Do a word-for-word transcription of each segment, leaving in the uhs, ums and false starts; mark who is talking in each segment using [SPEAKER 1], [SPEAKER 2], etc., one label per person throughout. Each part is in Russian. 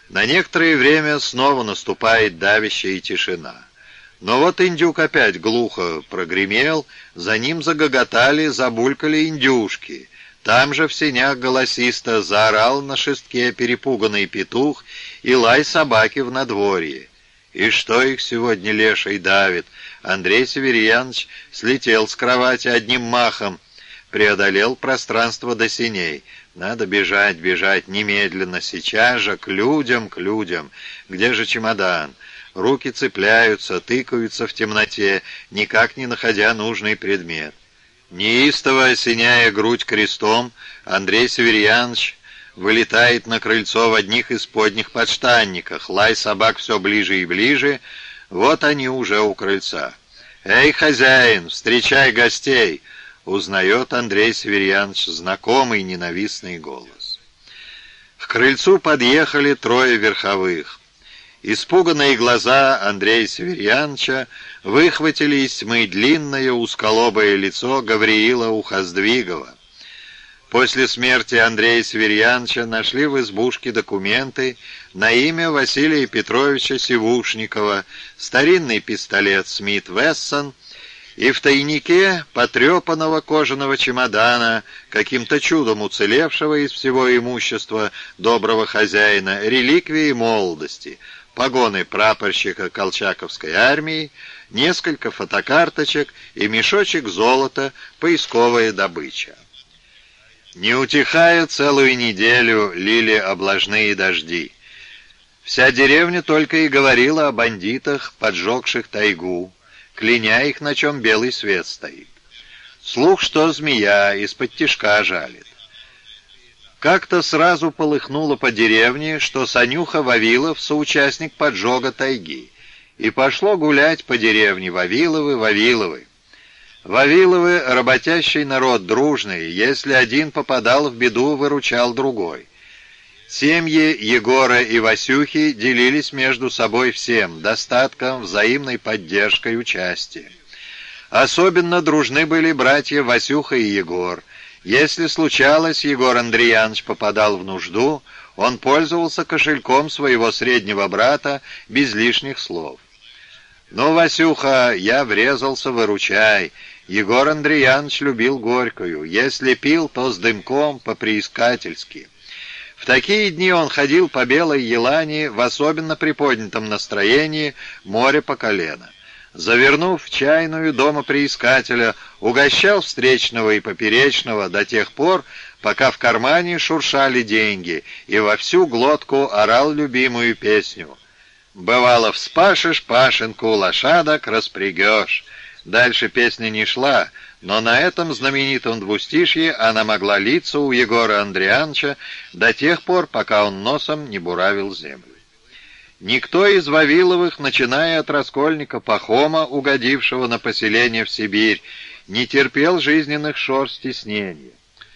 [SPEAKER 1] На некоторое время снова наступает давящая тишина. Но вот индюк опять глухо прогремел, за ним загоготали, забулькали индюшки. Там же в сенях голосисто заорал на шестке перепуганный петух и лай собаки в надворье. И что их сегодня леший давит? Андрей Северьяныч слетел с кровати одним махом, преодолел пространство до сеней. Надо бежать, бежать немедленно, сейчас же, к людям, к людям. Где же чемодан? Руки цепляются, тыкаются в темноте, никак не находя нужный предмет. Неистово осеняя грудь крестом, Андрей Северьяныч вылетает на крыльцо в одних исподних подштанниках. Лай собак все ближе и ближе. Вот они уже у крыльца. «Эй, хозяин, встречай гостей!» Узнает Андрей Северьяныч знакомый ненавистный голос. К крыльцу подъехали трое верховых. Испуганные глаза Андрея Северьяныча выхватили из тьмы длинное узколобое лицо Гавриила Ухоздвигова. После смерти Андрея Северьяновича нашли в избушке документы на имя Василия Петровича Сивушникова, старинный пистолет Смит Вессон и в тайнике потрепанного кожаного чемодана, каким-то чудом уцелевшего из всего имущества доброго хозяина, реликвии молодости, погоны прапорщика Колчаковской армии, несколько фотокарточек и мешочек золота, поисковая добыча. Не утихая целую неделю лили облажные дожди. Вся деревня только и говорила о бандитах, поджегших тайгу, кляня их, на чем белый свет стоит. Слух, что змея из-под тишка жалит. Как-то сразу полыхнуло по деревне, что Санюха Вавилов соучастник поджога тайги, и пошло гулять по деревне Вавиловы, Вавиловы. Вавиловы — работящий народ дружный, если один попадал в беду, выручал другой. Семьи Егора и Васюхи делились между собой всем, достатком, взаимной поддержкой, участием. Особенно дружны были братья Васюха и Егор. Если случалось, Егор Андреяныч попадал в нужду, он пользовался кошельком своего среднего брата без лишних слов. «Ну, Васюха, я врезался, выручай». Егор Андреяныч любил горькую. Если пил, то с дымком, по-приискательски. В такие дни он ходил по Белой Елане в особенно приподнятом настроении, море по колено. Завернув в чайную дома приискателя, угощал встречного и поперечного до тех пор, пока в кармане шуршали деньги, и во всю глотку орал любимую песню. «Бывало, вспашешь пашенку, лошадок распрягешь». Дальше песня не шла, но на этом знаменитом двустишье она могла литься у Егора Андреяновича до тех пор, пока он носом не буравил землю. Никто из Вавиловых, начиная от раскольника Пахома, угодившего на поселение в Сибирь, не терпел жизненных шор стеснения.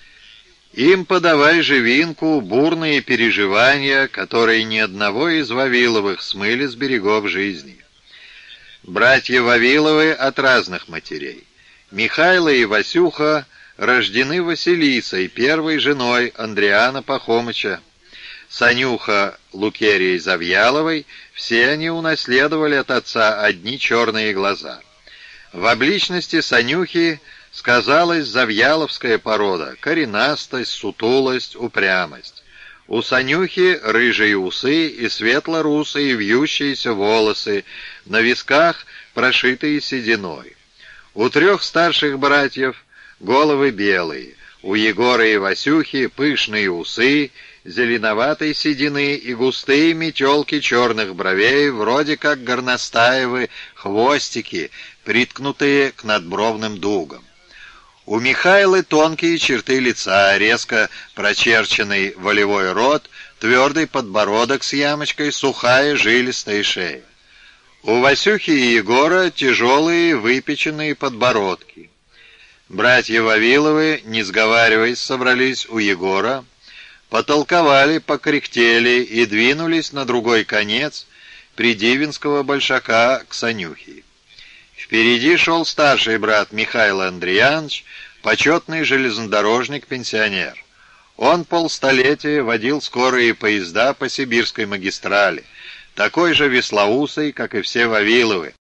[SPEAKER 1] Им подавай живинку, бурные переживания, которые ни одного из Вавиловых смыли с берегов жизни. Братья Вавиловы от разных матерей. Михайло и Васюха рождены Василисой, первой женой Андриана Пахомыча. Санюха Лукерией Завьяловой, все они унаследовали от отца одни черные глаза. В обличности Санюхи сказалась завьяловская порода, коренастость, сутулость, упрямость. У Санюхи рыжие усы и светло-русые вьющиеся волосы, на висках прошитые сединой. У трех старших братьев головы белые, у Егора и Васюхи пышные усы, зеленоватой седины и густые метелки черных бровей, вроде как горностаевы, хвостики, приткнутые к надбровным дугам. У Михайлы тонкие черты лица, резко прочерченный волевой рот, твердый подбородок с ямочкой, сухая жилистая шея. У Васюхи и Егора тяжелые выпеченные подбородки. Братья Вавиловы, не сговариваясь, собрались у Егора, потолковали, покряхтели и двинулись на другой конец Придивинского большака к Санюхе. Впереди шел старший брат Михаил Андреянович, почетный железнодорожник-пенсионер. Он полстолетия водил скорые поезда по сибирской магистрали, такой же веслоусый, как и все Вавиловы.